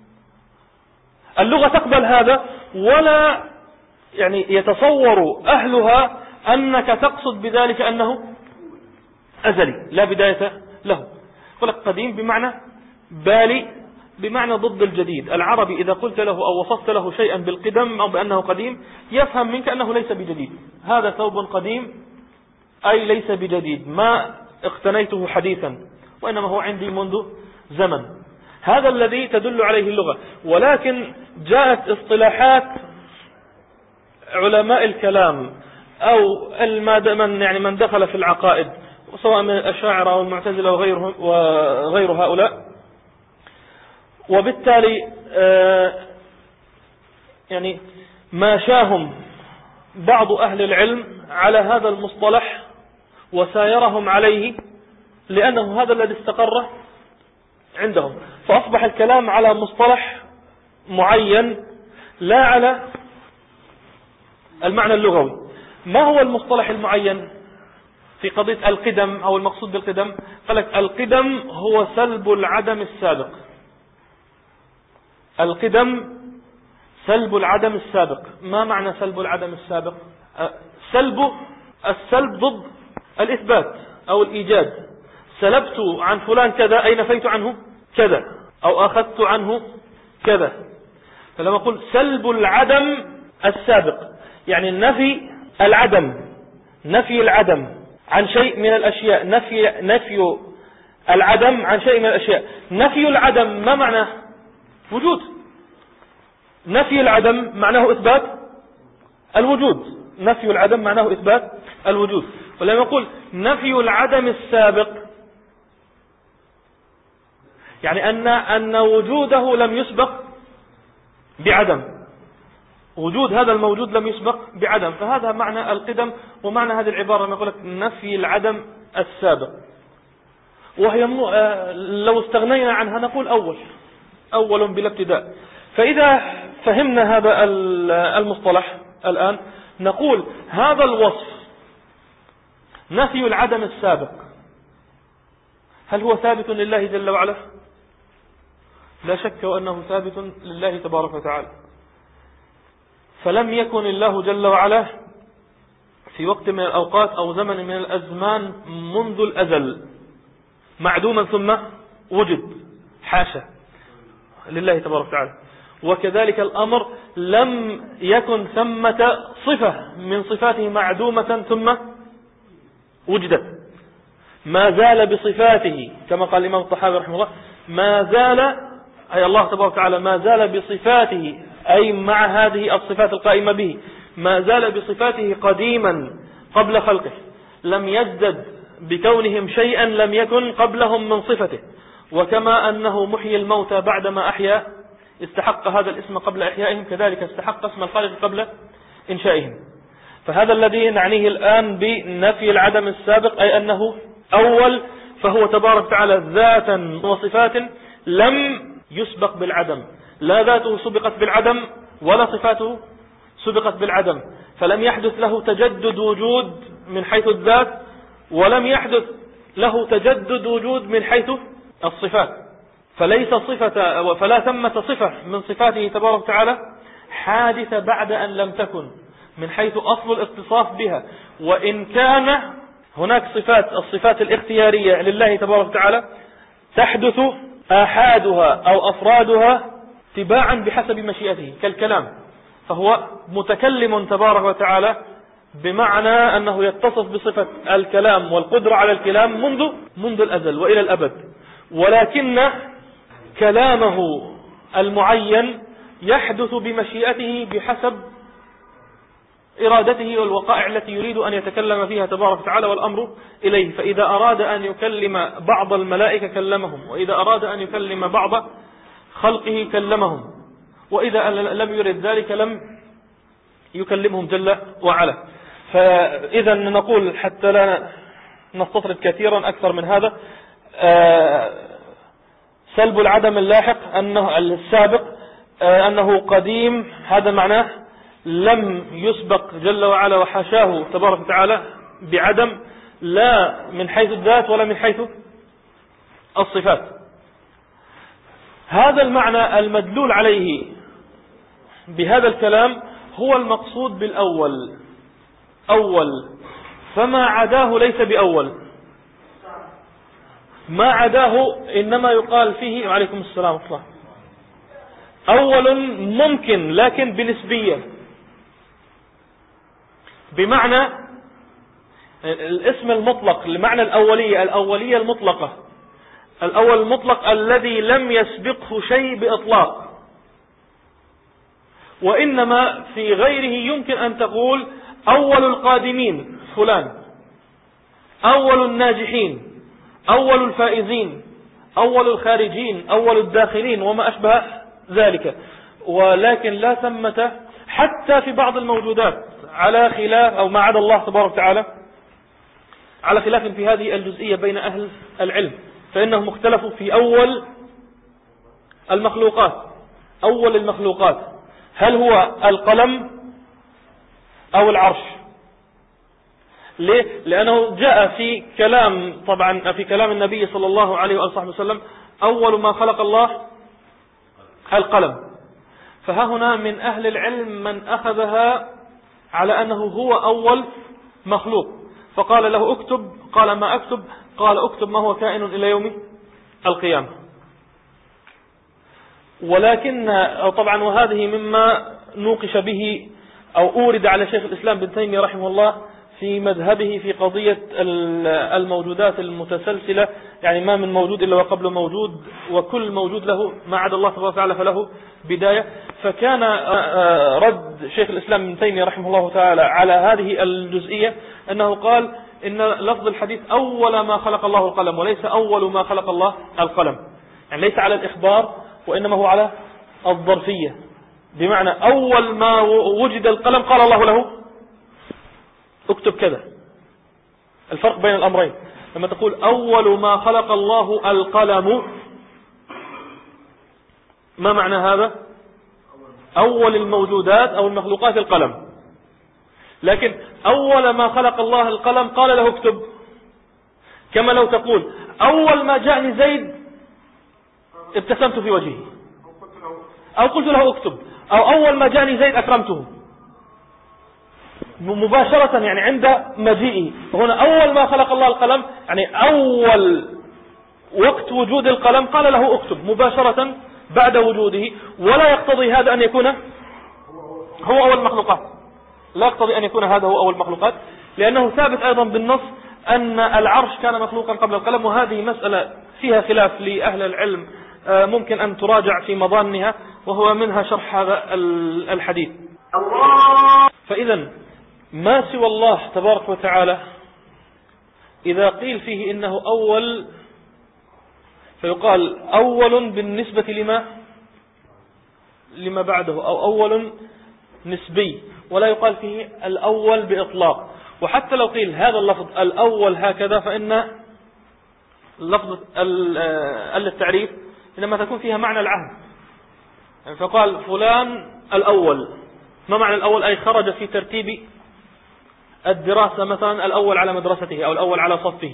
اللغة تقبل هذا، ولا يعني يتصور أهلها أنك تقصد بذلك أنه أزلي لا بداية له. قلت قديم بمعنى بالي بمعنى ضد الجديد. العربي إذا قلت له أو وصفت له شيئا بالقدم أو بأنه قديم يفهم منك أنه ليس بجديد. هذا ثوب قديم أي ليس بجديد، ما اقتنيته حديثا وإنما هو عندي منذ زمن. هذا الذي تدل عليه اللغة. ولكن جاءت اصطلاحات علماء الكلام أو من يعني من دخل في العقائد سواء من الأشاعرة أو المعتزلة وغيرهم وغير هؤلاء، وبالتالي يعني ماشاهم بعض أهل العلم على هذا المصطلح وسايرهم عليه لأنه هذا الذي استقر عندهم، فأصبح الكلام على مصطلح معين لا على المعنى اللغوي. ما هو المصطلح المعين في قضية القدم أو المقصود بالقدم؟ قالك القدم هو سلب العدم السابق. القدم سلب العدم السابق. ما معنى سلب العدم السابق؟ سلب السلب ضد الإثبات أو الإيجاد. سلبت عن فلان كذا أي نفيت عنه كذا أو أخذت عنه كذا. فلما أقول سلب العدم السابق يعني نفي العدم، نفي العدم عن شيء من الأشياء، نفي نفي العدم عن شيء من الأشياء. نفي العدم ما معناه؟ وجود. نفي العدم معناه إثبات الوجود. نفي العدم معناه إثبات الوجود. ولما نقول نفي العدم السابق يعني أن أن وجوده لم يسبق بعدم، وجود هذا الموجود لم يسبق بعدم. فهذا معنى القدم، ومعنى هذه العبارة لما يقول لك نفي العدم السابق. وهي لو استغنينا عنها نقول أول أول بلا ابتداء. فإذا فهمنا هذا المصطلح الآن نقول هذا الوصف نفي العدم السابق هل هو ثابت لله جل وعلا؟ لا شك وأنه ثابت لله تبارك وتعالى. فلم يكن الله جل وعلا في وقت من الأوقات أو زمن من الأزمان منذ الأزل معدوما ثم وجد، حاشا لله تبارك وتعالى. وكذلك الأمر لم يكن ثمة صفة من صفاته معدومة ثم وجدت. ما زال بصفاته كما قال الإمام الطحاوي رحمه الله، ما زال أي الله تبارك وتعالى ما زال بصفاته أي مع هذه الصفات القائمة به ما زال بصفاته قديما قبل خلقه، لم يزدد بكونهم شيئا لم يكن قبلهم من صفته. وكما أنه محيي الموتى بعدما أحيا استحق هذا الاسم قبل إحيائهم، كذلك استحق اسم الخالق قبل إنشائهم. فهذا الذي نعنيه الآن بنفي العدم السابق أي أنه أول، فهو تبارك وتعالى ذاتا وصفات لم يسبق بالعدم، لا ذاته سبقت بالعدم ولا صفاته سبقت بالعدم. فلم يحدث له تجدد وجود من حيث الذات، ولم يحدث له تجدد وجود من حيث الصفات. فليس صفة فلا ثمة صفة من صفاته تبارك وتعالى حادثة بعد أن لم تكن من حيث أصل الاتصاف بها. وإن كان هناك صفات الصفات الاختيارية لله تبارك وتعالى تحدث آحادها أو أفرادها تباعا بحسب مشيئته كالكلام، فهو متكلم تبارك وتعالى بمعنى أنه يتصف بصفة الكلام والقدرة على الكلام منذ منذ الأزل وإلى الأبد. ولكن كلامه المعين يحدث بمشيئته بحسب إرادته والوقائع التي يريد أن يتكلم فيها تبارك وتعالى والأمر إليه. فإذا أراد أن يكلم بعض الملائكة كلمهم، وإذا أراد أن يكلم بعض خلقه كلمهم، وإذا لم يرد ذلك لم يكلمهم جل وعلا. فإذا نقول حتى لا نستطرد كثيرا أكثر من هذا، سلب العدم اللاحق أنه السابق أنه قديم، هذا معناه لم يسبق جل وعلا وحاشاه تبارك وتعالى بعدم، لا من حيث الذات ولا من حيث الصفات. هذا المعنى المدلول عليه بهذا الكلام هو المقصود بالأول، أول، فما عداه ليس بأول، ما عداه إنما يقال فيه، وعليكم السلام ورحمة الله، أول ممكن لكن بنسبية، بمعنى الاسم المطلق لمعنى الأولية، الأولية المطلقة، الأول المطلق الذي لم يسبقه شيء بإطلاق. وإنما في غيره يمكن أن تقول أول القادمين فلان، أول الناجحين، أول الفائزين، أول الخارجين، أول الداخلين، وما أشبه ذلك. ولكن لا ثمة حتى في بعض الموجودات على خلاف، أو ما عدا الله تبارك وتعالى، على خلاف في هذه الجزئية بين أهل العلم، فإنهم اختلفوا في أول المخلوقات. أول المخلوقات هل هو القلم أو العرش؟ ليه؟ لأنه جاء في كلام، طبعا في كلام النبي صلى الله عليه وآله وسلم أول ما خلق الله القلم. فها هنا من أهل العلم من أخذها على أنه هو أول مخلوق، فقال له اكتب، قال ما أكتب، قال اكتب ما هو كائن إلى يوم القيامة. ولكن طبعا وهذه مما نوقش به أو أورد على شيخ الإسلام بن تيمية رحمه الله في مذهبه في قضية الموجودات المتسلسلة، يعني ما من موجود إلا وقبل موجود، وكل موجود له ما عدا الله تبارك وتعالى فله بداية. فكان رد شيخ الإسلام بن تيمية رحمه الله تعالى على هذه الجزئية أنه قال إن لفظ الحديث أول ما خلق الله القلم، وليس أول ما خلق الله القلم، يعني ليس على الإخبار وإنما هو على الظرفية، بمعنى أول ما وجد القلم قال الله له اكتب كذا. الفرق بين الأمرين لما تقول أول ما خلق الله القلم، ما معنى هذا؟ أول الموجودات أو المخلوقات القلم. لكن أول ما خلق الله القلم قال له اكتب، كما لو تقول أول ما جاءني زيد ابتسمت في وجهه، أو قلت له اكتب، أو أول ما جاءني زيد أكرمته مباشرة، يعني عند مجيئه. هنا أول ما خلق الله القلم، يعني أول وقت وجود القلم قال له اكتب مباشرة بعد وجوده. ولا يقتضي هذا أن يكون هو أول مخلوقات، لا يقتضي أن يكون هذا هو أول مخلوقات، لأنه ثابت أيضا بالنص أن العرش كان مخلوقا قبل القلم. وهذه مسألة فيها خلاف لأهل العلم، ممكن أن تراجع في مظانها، وهو منها شرح هذا الحديث. فإذا ما سوى الله تبارك وتعالى إذا قيل فيه إنه أول، فيقال أول بالنسبة لما لما بعده، أو أول نسبي، ولا يقال فيه الأول بإطلاق. وحتى لو قيل هذا اللفظ الأول هكذا، فإن لفظ التعريف إنما تكون فيها معنى العهد. يعني فقال فلان الأول، ما معنى الأول؟ أي خرج في ترتيب الدراسة مثلا الأول على مدرسته أو الأول على صفه.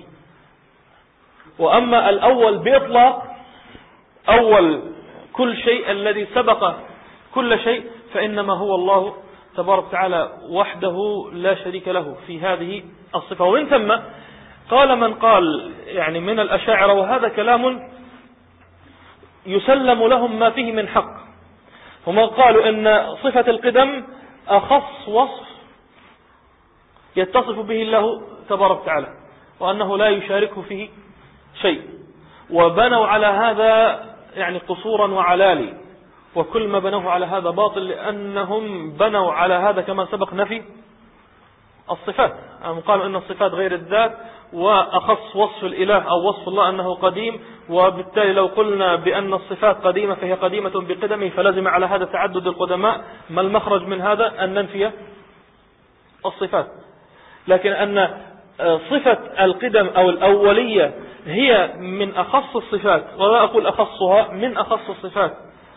وأما الأول بإطلاق، أول كل شيء الذي سبق كل شيء، فإنما هو الله تبارك وتعالى وحده لا شريك له في هذه الصفة. ومن ثم قال من قال يعني من الأشاعرة، وهذا كلام يسلم لهم ما فيه من حق، هم قالوا إن صفة القدم أخص وصف يتصف به الله تبارك وتعالى، وأنه لا يشاركه فيه شيء. وبنوا على هذا يعني قصورا وعلالي، وكل ما بنوه على هذا باطل، لأنهم بنوا على هذا كما سبق نفي الصفات. قالوا إن الصفات غير الذات، وأخص وصف الإله أو وصف الله أنه قديم، وبالتالي لو قلنا بأن الصفات قديمة فهي قديمة بقدمه، فلازم على هذا تعدد القدماء. ما المخرج من هذا؟ أن ننفي الصفات. لكن أن صفة القدم أو الأولية هي من أخص الصفات، ولا أقول أخصها، من أخص الصفات،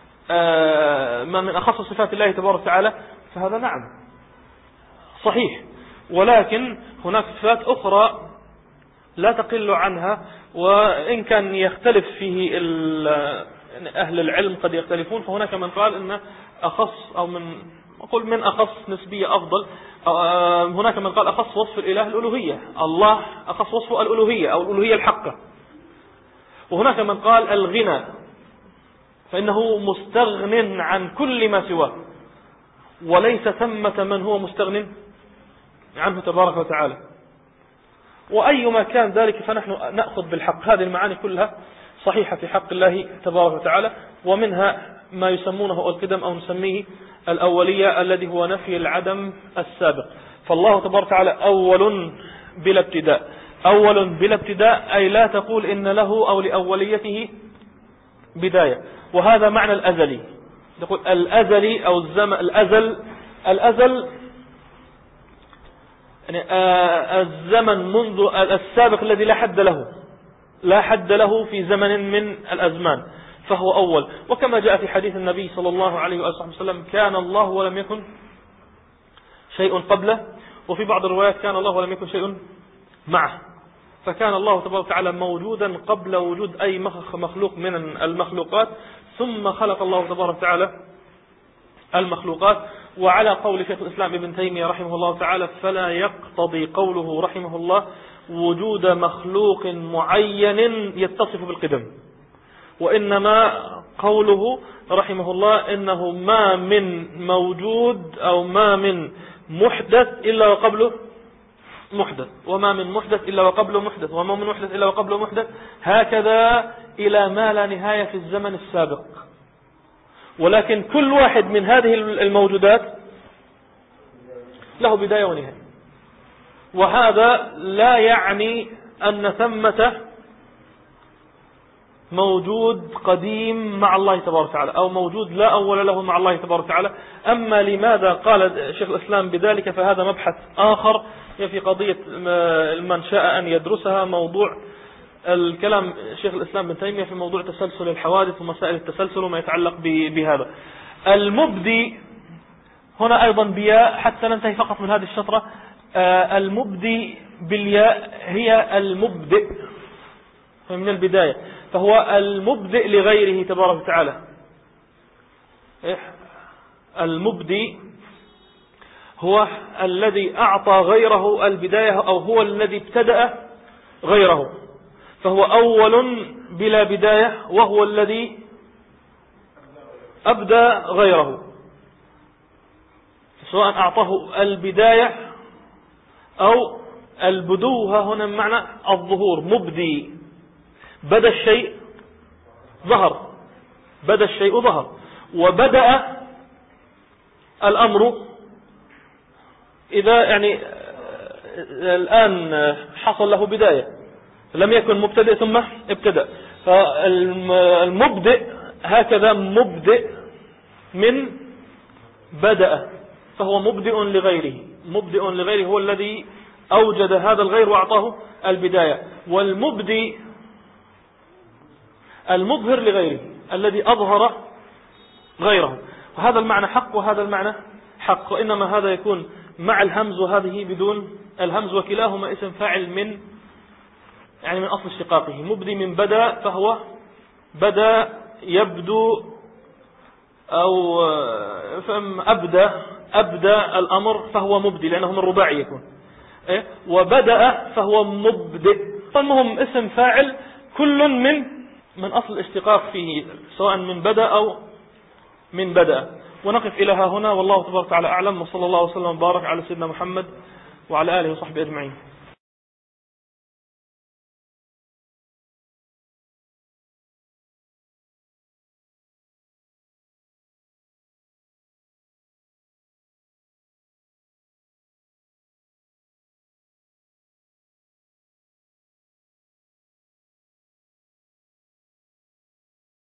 من أخص صفات الله تبارك وتعالى، فهذا نعم صحيح. ولكن هناك صفات أخرى لا تقل عنها، وإن كان يختلف فيه أهل العلم قد يختلفون، فهناك من قال إن أخص أو من أقول من أخص نسبية أفضل. هناك من قال أخص وصف الإله الألوهية، الله أخص وصفه الألوهية أو الألوهية الحقة. وهناك من قال الغنى، فإنه مستغن عن كل ما سواه، وليس ثمة من هو مستغن عنه تبارك وتعالى. وأيما كان ذلك فنحن نأخذ بالحق. هذه المعاني كلها صحيحة في حق الله تبارك وتعالى، ومنها ما يسمونه القدم أو نسميه الأولية الذي هو نفي العدم السابق. فالله تبارك وتعالى أول بلا ابتداء. أول بلا ابتداء أي لا تقول إن له أو لأوليته بداية، وهذا معنى الأزلي. تقول الأزلي أو الزمن الأزل. الأزل يعني الزمن منذ السابق الذي لا حد له، لا حد له في زمن من الأزمان، فهو أول. وكما جاء في حديث النبي صلى الله عليه وسلم كان الله ولم يكن شيء قبله، وفي بعض الروايات كان الله ولم يكن شيء معه. فكان الله تبارك وتعالى موجودا قبل وجود أي مخلوق من المخلوقات، ثم خلق الله تبارك وتعالى المخلوقات. وعلى قول شيخ الإسلام ابن تيمية رحمه الله تعالى فلا يقتضي قوله رحمه الله وجود مخلوق معين يتصف بالقدم، وإنما قوله رحمه الله إنه ما من موجود أو ما من محدث إلا وقبله محدث، وما من محدث إلا وقبله محدث، وما من محدث إلا وقبله محدث، هكذا إلى ما لا نهاية في الزمن السابق. ولكن كل واحد من هذه الموجودات له بداية ونهاية، وهذا لا يعني أن ثمة موجود قديم مع الله تبارك وتعالى أو موجود لا أول له مع الله تبارك وتعالى. أما لماذا قال شيخ الإسلام بذلك فهذا مبحث آخر في قضية من شاء أن يدرسها. موضوع الكلام شيخ الإسلام بن تيمية في موضوع تسلسل الحوادث ومسائل التسلسل وما يتعلق بهذا. المبدي هنا أيضا بياء حتى ننتهي فقط من هذه الشطرة. المبدي بالياء هي المبدئ من البداية، فهو المبدئ لغيره تبارك وتعالى. المبدي هو الذي أعطى غيره البداية أو هو الذي ابتدأ غيره، فهو أول بلا بداية وهو الذي أبدأ غيره، سواء أعطاه البداية أو البدو. هنا معنى الظهور. مبدي بدأ الشيء ظهر، بدأ الشيء ظهر، وبدأ الأمر إذا يعني الآن حصل له بداية، لم يكن مبتدئ ثم ابتدأ. فالمبدئ هكذا مبدئ من بدأ، فهو مبدئ لغيره. مبدئ لغيره هو الذي أوجد هذا الغير وأعطاه البداية. والمبدي المظهر لغيره الذي أظهر غيره، وهذا المعنى حق وهذا المعنى حق، وإنما هذا يكون مع الهمز وهذه بدون الهمز، وكلاهما اسم فاعل من يعني من أصل اشتقاقه. مبدي من بدأ، فهو بدأ يبدو أو أبدأ أبدأ الأمر فهو مبدي لأنه من رباعي يكون. وبدأ فهو مبدئ. فالمهم اسم فاعل كل من من أصل الاشتقاق فيه، سواء من بدأ أو من بدأ. ونقف إلى ها هنا، والله تبارك وتعالى أعلم، وصلى الله وسلم وبارك على سيدنا محمد وعلى آله وصحبه أجمعين.